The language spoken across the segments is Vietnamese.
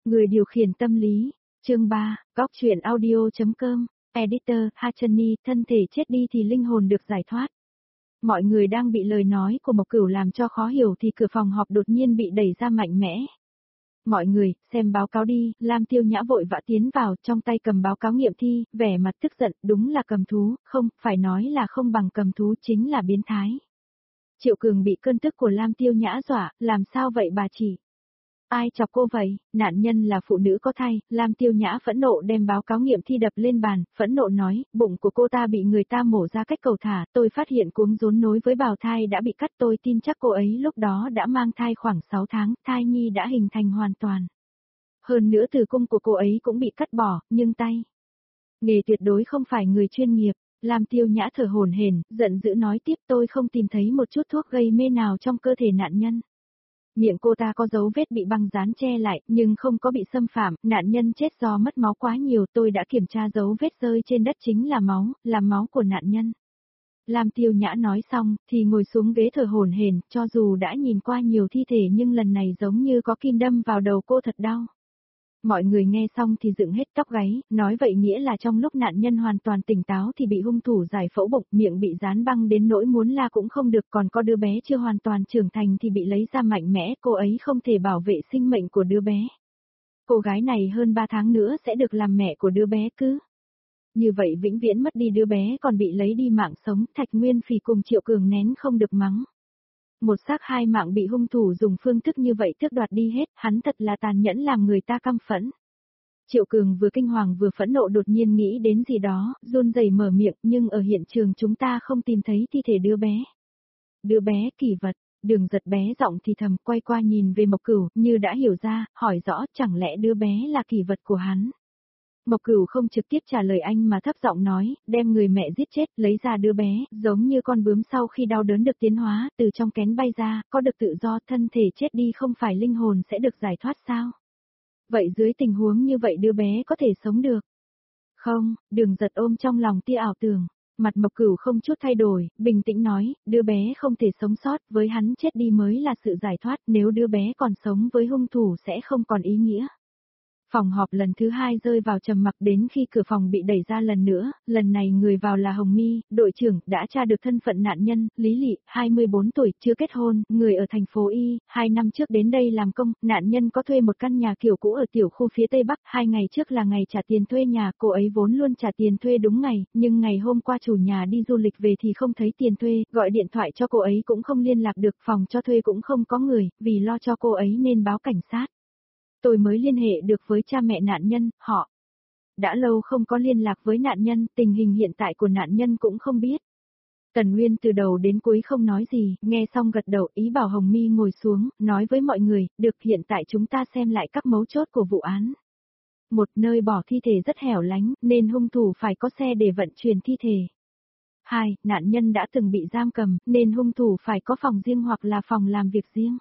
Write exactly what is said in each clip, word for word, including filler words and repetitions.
Người điều khiển tâm lý, chương ba, góc truyện audio.com, editor, Hachani, thân thể chết đi thì linh hồn được giải thoát. Mọi người đang bị lời nói của Mộc Cửu làm cho khó hiểu thì cửa phòng họp đột nhiên bị đẩy ra mạnh mẽ. Mọi người, xem báo cáo đi, Lam Tiêu Nhã vội vã tiến vào, trong tay cầm báo cáo nghiệm thi, vẻ mặt tức giận, đúng là cầm thú, không, phải nói là không bằng cầm thú chính là biến thái. Triệu Cường bị cơn tức của Lam Tiêu Nhã dọa, làm sao vậy bà chị? Ai chọc cô vậy? Nạn nhân là phụ nữ có thai, Lam Tiêu Nhã phẫn nộ đem báo cáo nghiệm thi đập lên bàn, phẫn nộ nói, bụng của cô ta bị người ta mổ ra cách cầu thả, tôi phát hiện cuống rốn nối với bào thai đã bị cắt, tôi tin chắc cô ấy lúc đó đã mang thai khoảng sáu tháng, thai nhi đã hình thành hoàn toàn. Hơn nữa tử cung của cô ấy cũng bị cắt bỏ, nhưng tay. Nghề tuyệt đối không phải người chuyên nghiệp. Lam Tiêu Nhã thở hổn hển, giận dữ nói tiếp, tôi không tìm thấy một chút thuốc gây mê nào trong cơ thể nạn nhân. Miệng cô ta có dấu vết bị băng dán che lại, nhưng không có bị xâm phạm, nạn nhân chết do mất máu quá nhiều, tôi đã kiểm tra dấu vết rơi trên đất chính là máu, là máu của nạn nhân. Lam Tiêu Nhã nói xong, thì ngồi xuống ghế thở hổn hển, cho dù đã nhìn qua nhiều thi thể nhưng lần này giống như có kim đâm vào đầu cô thật đau. Mọi người nghe xong thì dựng hết tóc gáy, nói vậy nghĩa là trong lúc nạn nhân hoàn toàn tỉnh táo thì bị hung thủ giải phẫu bụng, miệng bị dán băng đến nỗi muốn la cũng không được, còn có đứa bé chưa hoàn toàn trưởng thành thì bị lấy ra mạnh mẽ, cô ấy không thể bảo vệ sinh mệnh của đứa bé. Cô gái này hơn ba tháng nữa sẽ được làm mẹ của đứa bé cứ. Như vậy vĩnh viễn mất đi đứa bé còn bị lấy đi mạng sống, Thạch Nguyên Phỉ cùng Triệu Cường nén không được mắng. Một xác hai mạng bị hung thủ dùng phương thức như vậy tước đoạt đi hết, hắn thật là tàn nhẫn làm người ta căm phẫn. Triệu Cường vừa kinh hoàng vừa phẫn nộ đột nhiên nghĩ đến gì đó, run rẩy mở miệng, nhưng ở hiện trường chúng ta không tìm thấy thi thể đứa bé. Đứa bé kỳ vật, Đường Giật bé giọng thì thầm, quay qua nhìn về Mộc Cửu, như đã hiểu ra, hỏi rõ chẳng lẽ đứa bé là kỳ vật của hắn. Mộc Cửu không trực tiếp trả lời anh mà thấp giọng nói, đem người mẹ giết chết, lấy ra đứa bé, giống như con bướm sau khi đau đớn được tiến hóa, từ trong kén bay ra, có được tự do, thân thể chết đi không phải linh hồn sẽ được giải thoát sao? Vậy dưới tình huống như vậy đứa bé có thể sống được? Không, Đường Giật ôm trong lòng tia ảo tưởng, mặt Mộc Cửu không chút thay đổi, bình tĩnh nói, đứa bé không thể sống sót, với hắn chết đi mới là sự giải thoát, nếu đứa bé còn sống với hung thủ sẽ không còn ý nghĩa. Phòng họp lần thứ hai rơi vào trầm mặc đến khi cửa phòng bị đẩy ra lần nữa, lần này người vào là Hồng Mi, đội trưởng, đã tra được thân phận nạn nhân, Lý Lị, hai mươi bốn tuổi, chưa kết hôn, người ở thành phố Y, hai năm trước đến đây làm công, nạn nhân có thuê một căn nhà kiểu cũ ở tiểu khu phía Tây Bắc, hai ngày trước là ngày trả tiền thuê nhà, cô ấy vốn luôn trả tiền thuê đúng ngày, nhưng ngày hôm qua chủ nhà đi du lịch về thì không thấy tiền thuê, gọi điện thoại cho cô ấy cũng không liên lạc được, phòng cho thuê cũng không có người, vì lo cho cô ấy nên báo cảnh sát. Tôi mới liên hệ được với cha mẹ nạn nhân, họ đã lâu không có liên lạc với nạn nhân, tình hình hiện tại của nạn nhân cũng không biết. Tần Nguyên từ đầu đến cuối không nói gì, nghe xong gật đầu, ý bảo Hồng Mi ngồi xuống, nói với mọi người, được, hiện tại chúng ta xem lại các mấu chốt của vụ án. Một, nơi bỏ thi thể rất hẻo lánh, nên hung thủ phải có xe để vận chuyển thi thể. Hai, nạn nhân đã từng bị giam cầm, nên hung thủ phải có phòng riêng hoặc là phòng làm việc riêng.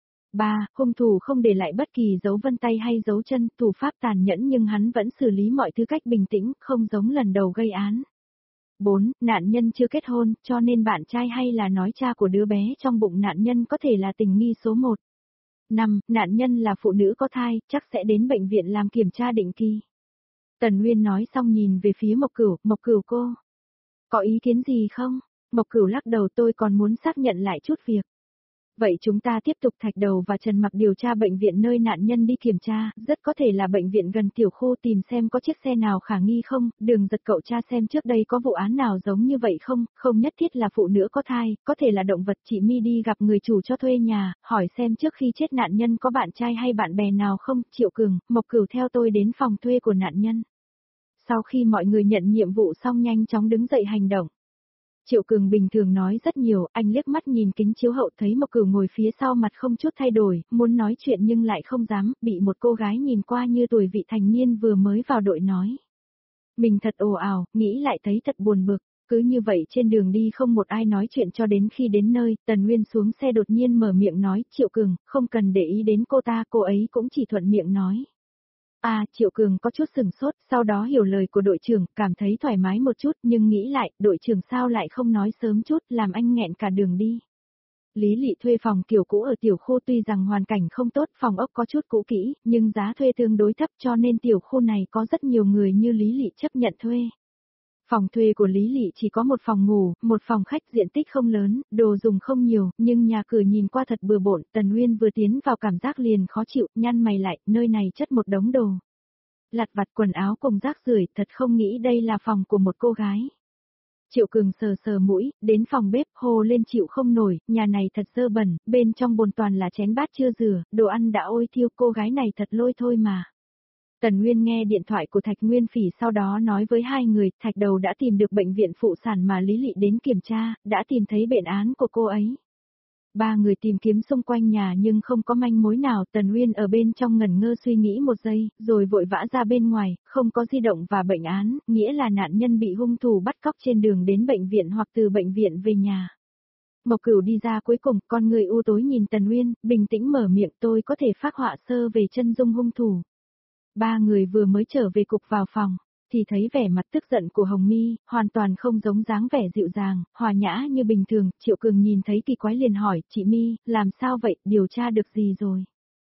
ba. Hung thủ không để lại bất kỳ dấu vân tay hay dấu chân, thủ pháp tàn nhẫn nhưng hắn vẫn xử lý mọi thứ cách bình tĩnh, không giống lần đầu gây án. bốn. Nạn nhân chưa kết hôn, cho nên bạn trai hay là nói cha của đứa bé trong bụng nạn nhân có thể là tình nghi số một. năm. Nạn nhân là phụ nữ có thai, chắc sẽ đến bệnh viện làm kiểm tra định kỳ. Tần Nguyên nói xong nhìn về phía Mộc Cửu, Mộc Cửu cô. Có ý kiến gì không? Mộc Cửu lắc đầu, tôi còn muốn xác nhận lại chút việc. Vậy chúng ta tiếp tục Thạch Đầu và Trần Mặc điều tra bệnh viện nơi nạn nhân đi kiểm tra, rất có thể là bệnh viện gần tiểu khu, tìm xem có chiếc xe nào khả nghi không, Đường Giật cậu tra xem trước đây có vụ án nào giống như vậy không, không nhất thiết là phụ nữ có thai, có thể là động vật. Chị Mi đi gặp người chủ cho thuê nhà, hỏi xem trước khi chết nạn nhân có bạn trai hay bạn bè nào không. Triệu Cường, Mộc Cửu theo tôi đến phòng thuê của nạn nhân. Sau khi mọi người nhận nhiệm vụ xong nhanh chóng đứng dậy hành động. Triệu Cường bình thường nói rất nhiều, anh liếc mắt nhìn kính chiếu hậu thấy Mộc Cửu ngồi phía sau mặt không chút thay đổi, muốn nói chuyện nhưng lại không dám, bị một cô gái nhìn qua như tuổi vị thành niên vừa mới vào đội nói. Mình thật ồ ào, nghĩ lại thấy thật buồn bực, cứ như vậy trên đường đi không một ai nói chuyện cho đến khi đến nơi, Tần Nguyên xuống xe đột nhiên mở miệng nói, Triệu Cường, không cần để ý đến cô ta, cô ấy cũng chỉ thuận miệng nói. À, Triệu Cường có chút sừng sốt, sau đó hiểu lời của đội trưởng, cảm thấy thoải mái một chút, nhưng nghĩ lại, đội trưởng sao lại không nói sớm chút, làm anh nghẹn cả đường đi. Lý Lị thuê phòng kiểu cũ ở tiểu khu, tuy rằng hoàn cảnh không tốt, phòng ốc có chút cũ kỹ, nhưng giá thuê tương đối thấp cho nên tiểu khu này có rất nhiều người như Lý Lị chấp nhận thuê. Phòng thuê của Lý Lị chỉ có một phòng ngủ, một phòng khách, diện tích không lớn, đồ dùng không nhiều, nhưng nhà cửa nhìn qua thật bừa bộn. Tần Uyên vừa tiến vào cảm giác liền khó chịu, nhăn mày lại, nơi này chất một đống đồ. Lặt vặt quần áo cùng rác rưởi, thật không nghĩ đây là phòng của một cô gái. Triệu Cường sờ sờ mũi, đến phòng bếp hô lên chịu không nổi, nhà này thật dơ bẩn, bên trong bồn toàn là chén bát chưa rửa, đồ ăn đã ôi thiêu, cô gái này thật lôi thôi mà. Tần Nguyên nghe điện thoại của Thạch Nguyên Phỉ, sau đó nói với hai người, Thạch Đầu đã tìm được bệnh viện phụ sản mà Lý Lị đến kiểm tra, đã tìm thấy bệnh án của cô ấy. Ba người tìm kiếm xung quanh nhà nhưng không có manh mối nào. Tần Uyên ở bên trong ngẩn ngơ suy nghĩ một giây, rồi vội vã ra bên ngoài, không có di động và bệnh án, nghĩa là nạn nhân bị hung thủ bắt cóc trên đường đến bệnh viện hoặc từ bệnh viện về nhà. Mộc Cửu đi ra cuối cùng, con người u tối nhìn Tần Uyên, bình tĩnh mở miệng, tôi có thể phác họa sơ về chân dung hung thủ. Ba người vừa mới trở về cục vào phòng, thì thấy vẻ mặt tức giận của Hồng Mi, hoàn toàn không giống dáng vẻ dịu dàng, hòa nhã như bình thường. Triệu Cường nhìn thấy kỳ quái liền hỏi, chị Mi, làm sao vậy, điều tra được gì rồi?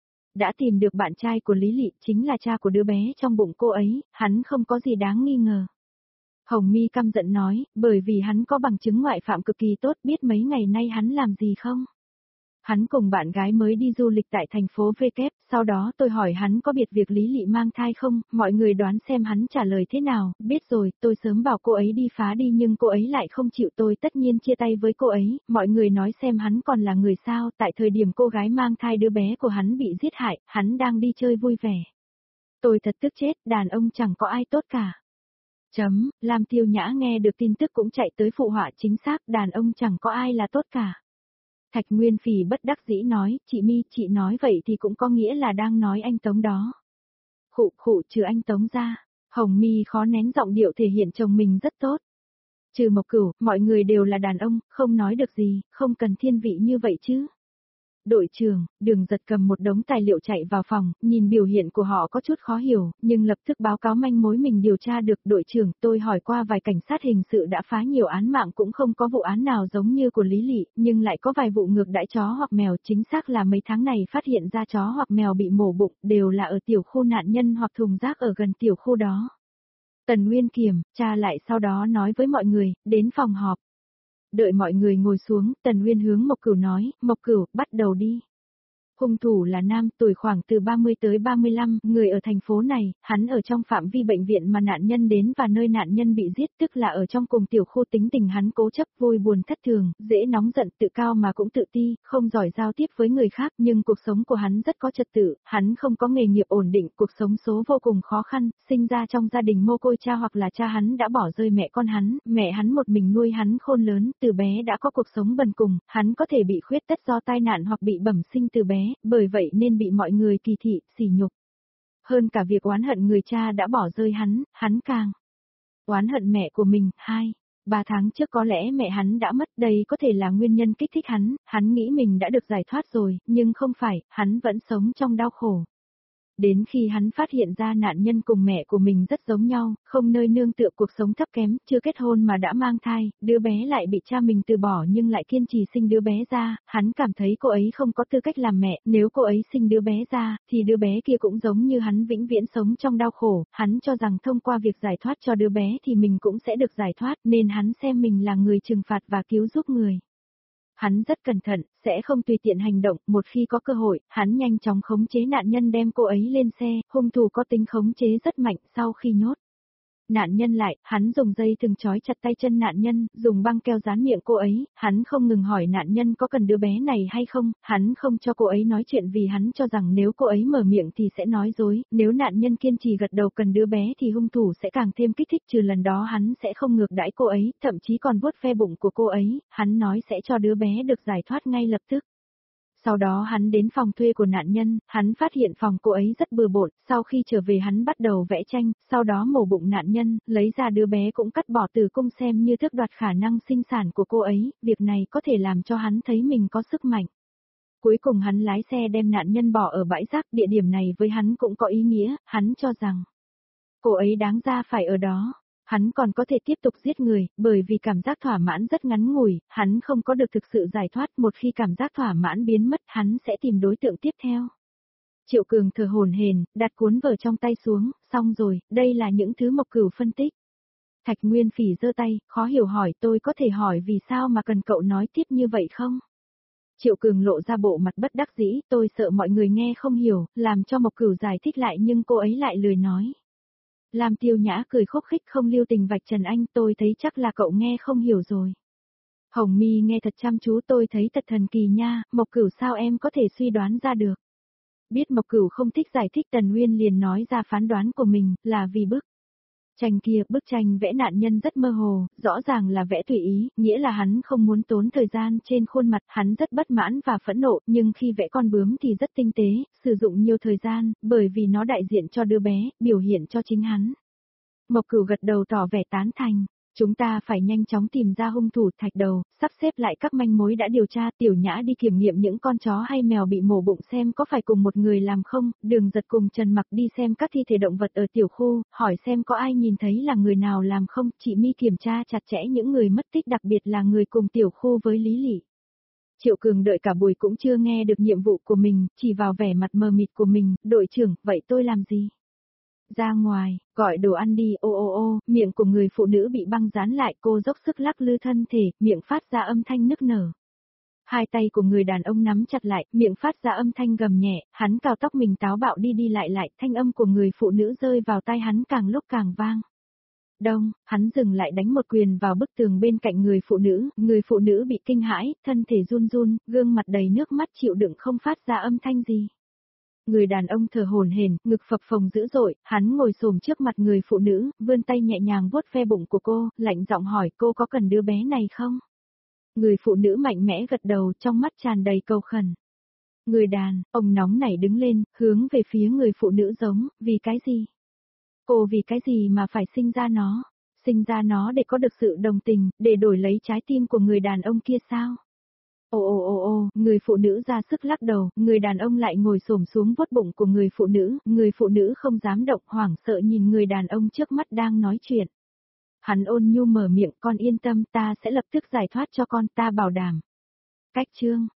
Đã tìm được bạn trai của Lý Lị, chính là cha của đứa bé trong bụng cô ấy, hắn không có gì đáng nghi ngờ. Hồng Mi căm giận nói, bởi vì hắn có bằng chứng ngoại phạm cực kỳ tốt, biết mấy ngày nay hắn làm gì không? Hắn cùng bạn gái mới đi du lịch tại thành phố V Kép, sau đó tôi hỏi hắn có biết việc Lý Lị mang thai không, mọi người đoán xem hắn trả lời thế nào, biết rồi, tôi sớm bảo cô ấy đi phá đi nhưng cô ấy lại không chịu, tôi tất nhiên chia tay với cô ấy, mọi người nói xem hắn còn là người sao, tại thời điểm cô gái mang thai đứa bé của hắn bị giết hại, hắn đang đi chơi vui vẻ. Tôi thật tức chết, đàn ông chẳng có ai tốt cả. Chấm, Lam Tiêu Nhã nghe được tin tức cũng chạy tới phụ họa, chính xác, đàn ông chẳng có ai là tốt cả. Thạch Nguyên Phỉ bất đắc dĩ nói, chị Mi, chị nói vậy thì cũng có nghĩa là đang nói anh Tống đó. Khụ khụ, trừ anh Tống ra. Hồng Mi khó nén giọng điệu thể hiện chồng mình rất tốt. Trừ Mộc Cửu, mọi người đều là đàn ông, không nói được gì, không cần thiên vị như vậy chứ. Đội trưởng, Đường Giật cầm một đống tài liệu chạy vào phòng, nhìn biểu hiện của họ có chút khó hiểu, nhưng lập tức báo cáo manh mối mình điều tra được. Đội trưởng, tôi hỏi qua vài cảnh sát hình sự đã phá nhiều án mạng cũng không có vụ án nào giống như của Lý Lị, nhưng lại có vài vụ ngược đãi chó hoặc mèo, chính xác là mấy tháng này phát hiện ra chó hoặc mèo bị mổ bụng, đều là ở tiểu khu nạn nhân hoặc thùng rác ở gần tiểu khu đó. Tần Nguyên kiểm tra lại sau đó nói với mọi người, đến phòng họp. Đợi mọi người ngồi xuống, Tần Uyên hướng Mộc Cửu nói, Mộc Cửu, bắt đầu đi. Hung thủ là nam, tuổi khoảng từ ba mươi tới ba mươi lăm, người ở thành phố này, hắn ở trong phạm vi bệnh viện mà nạn nhân đến và nơi nạn nhân bị giết, tức là ở trong cùng tiểu khu. Tính tình hắn cố chấp, vui buồn thất thường, dễ nóng giận, tự cao mà cũng tự ti, không giỏi giao tiếp với người khác, nhưng cuộc sống của hắn rất có trật tự, hắn không có nghề nghiệp ổn định, cuộc sống số vô cùng khó khăn, sinh ra trong gia đình mồ côi cha hoặc là cha hắn đã bỏ rơi mẹ con hắn, mẹ hắn một mình nuôi hắn khôn lớn, từ bé đã có cuộc sống bần cùng, hắn có thể bị khuyết tật do tai nạn hoặc bị bẩm sinh từ bé, bởi vậy nên bị mọi người kỳ thị, sỉ nhục. Hơn cả việc oán hận người cha đã bỏ rơi hắn, hắn càng oán hận mẹ của mình. Hai, ba tháng trước có lẽ mẹ hắn đã mất, đây có thể là nguyên nhân kích thích hắn, hắn nghĩ mình đã được giải thoát rồi, nhưng không phải, hắn vẫn sống trong đau khổ. Đến khi hắn phát hiện ra nạn nhân cùng mẹ của mình rất giống nhau, không nơi nương tựa, cuộc sống thấp kém, chưa kết hôn mà đã mang thai, đứa bé lại bị cha mình từ bỏ nhưng lại kiên trì sinh đứa bé ra, hắn cảm thấy cô ấy không có tư cách làm mẹ, nếu cô ấy sinh đứa bé ra, thì đứa bé kia cũng giống như hắn vĩnh viễn sống trong đau khổ, hắn cho rằng thông qua việc giải thoát cho đứa bé thì mình cũng sẽ được giải thoát, nên hắn xem mình là người trừng phạt và cứu giúp người. Hắn rất cẩn thận, sẽ không tùy tiện hành động, một khi có cơ hội, hắn nhanh chóng khống chế nạn nhân đem cô ấy lên xe, hung thủ có tính khống chế rất mạnh. Sau khi nhốt nạn nhân lại, hắn dùng dây thừng trói chặt tay chân nạn nhân, dùng băng keo dán miệng cô ấy, hắn không ngừng hỏi nạn nhân có cần đứa bé này hay không, hắn không cho cô ấy nói chuyện vì hắn cho rằng nếu cô ấy mở miệng thì sẽ nói dối, nếu nạn nhân kiên trì gật đầu cần đứa bé thì hung thủ sẽ càng thêm kích thích, trừ lần đó hắn sẽ không ngược đãi cô ấy, thậm chí còn vuốt ve bụng của cô ấy, hắn nói sẽ cho đứa bé được giải thoát ngay lập tức. Sau đó hắn đến phòng thuê của nạn nhân, hắn phát hiện phòng cô ấy rất bừa bộn, sau khi trở về hắn bắt đầu vẽ tranh, sau đó mổ bụng nạn nhân, lấy ra đứa bé cũng cắt bỏ tử cung xem như thước đoạt khả năng sinh sản của cô ấy, việc này có thể làm cho hắn thấy mình có sức mạnh. Cuối cùng hắn lái xe đem nạn nhân bỏ ở bãi rác, địa điểm này với hắn cũng có ý nghĩa, hắn cho rằng cô ấy đáng ra phải ở đó. Hắn còn có thể tiếp tục giết người, bởi vì cảm giác thỏa mãn rất ngắn ngủi, hắn không có được thực sự giải thoát, một khi cảm giác thỏa mãn biến mất, hắn sẽ tìm đối tượng tiếp theo. Triệu Cường thở hổn hển, đặt cuốn vở trong tay xuống, xong rồi, đây là những thứ Mộc Cửu phân tích. Thạch Nguyên Phỉ giơ tay, khó hiểu hỏi tôi có thể hỏi vì sao mà cần cậu nói tiếp như vậy không? Triệu Cường lộ ra bộ mặt bất đắc dĩ, tôi sợ mọi người nghe không hiểu, làm cho Mộc Cửu giải thích lại nhưng cô ấy lại lười nói. Lam Tiêu Nhã cười khúc khích không lưu tình vạch trần anh, tôi thấy chắc là cậu nghe không hiểu rồi. Hồng Mi nghe thật chăm chú, tôi thấy thật thần kỳ nha, Mộc Cửu sao em có thể suy đoán ra được. Biết Mộc Cửu không thích giải thích, Tần Uyên liền nói ra phán đoán của mình, là vì bức tranh kia, bức tranh vẽ nạn nhân rất mơ hồ, rõ ràng là vẽ tùy ý, nghĩa là hắn không muốn tốn thời gian trên khuôn mặt, hắn rất bất mãn và phẫn nộ, nhưng khi vẽ con bướm thì rất tinh tế, sử dụng nhiều thời gian, bởi vì nó đại diện cho đứa bé, biểu hiện cho chính hắn. Mộc Cửu gật đầu tỏ vẻ tán thành. Chúng ta phải nhanh chóng tìm ra hung thủ. Thạch Đầu, sắp xếp lại các manh mối đã điều tra. Tiểu Nhã đi kiểm nghiệm những con chó hay mèo bị mổ bụng xem có phải cùng một người làm không. Đường Giật cùng Trần Mặc đi xem các thi thể động vật ở tiểu khu, hỏi xem có ai nhìn thấy là người nào làm không. Chị My kiểm tra chặt chẽ những người mất tích, đặc biệt là người cùng tiểu khu với Lý Lị. Triệu Cường đợi cả buổi cũng chưa nghe được nhiệm vụ của mình, chỉ vào vẻ mặt mờ mịt của mình. Đội trưởng, vậy tôi làm gì? Ra ngoài, gọi đồ ăn đi, ô ô ô, miệng của người phụ nữ bị băng dán lại, cô dốc sức lắc lư thân thể, miệng phát ra âm thanh nức nở. Hai tay của người đàn ông nắm chặt lại, miệng phát ra âm thanh gầm nhẹ, hắn cào tóc mình táo bạo đi đi lại lại, thanh âm của người phụ nữ rơi vào tai hắn càng lúc càng vang. Đông, hắn dừng lại đánh một quyền vào bức tường bên cạnh người phụ nữ, người phụ nữ bị kinh hãi, thân thể run run, gương mặt đầy nước mắt chịu đựng không phát ra âm thanh gì. Người đàn ông thở hổn hển, ngực phập phồng dữ dội, hắn ngồi xổm trước mặt người phụ nữ, vươn tay nhẹ nhàng vuốt ve bụng của cô, lạnh giọng hỏi cô có cần đứa bé này không? Người phụ nữ mạnh mẽ gật đầu, trong mắt tràn đầy cầu khẩn. Người đàn, ông nóng nảy đứng lên, hướng về phía người phụ nữ giống, vì cái gì? Cô vì cái gì mà phải sinh ra nó? Sinh ra nó để có được sự đồng tình, để đổi lấy trái tim của người đàn ông kia sao? Ồ ồ ồ ồ, người phụ nữ ra sức lắc đầu, người đàn ông lại ngồi xổm xuống vuốt bụng của người phụ nữ, người phụ nữ không dám động, hoảng sợ nhìn người đàn ông trước mắt đang nói chuyện. Hắn ôn nhu mở miệng, con yên tâm, ta sẽ lập tức giải thoát cho con, ta bảo đảm. Cách chương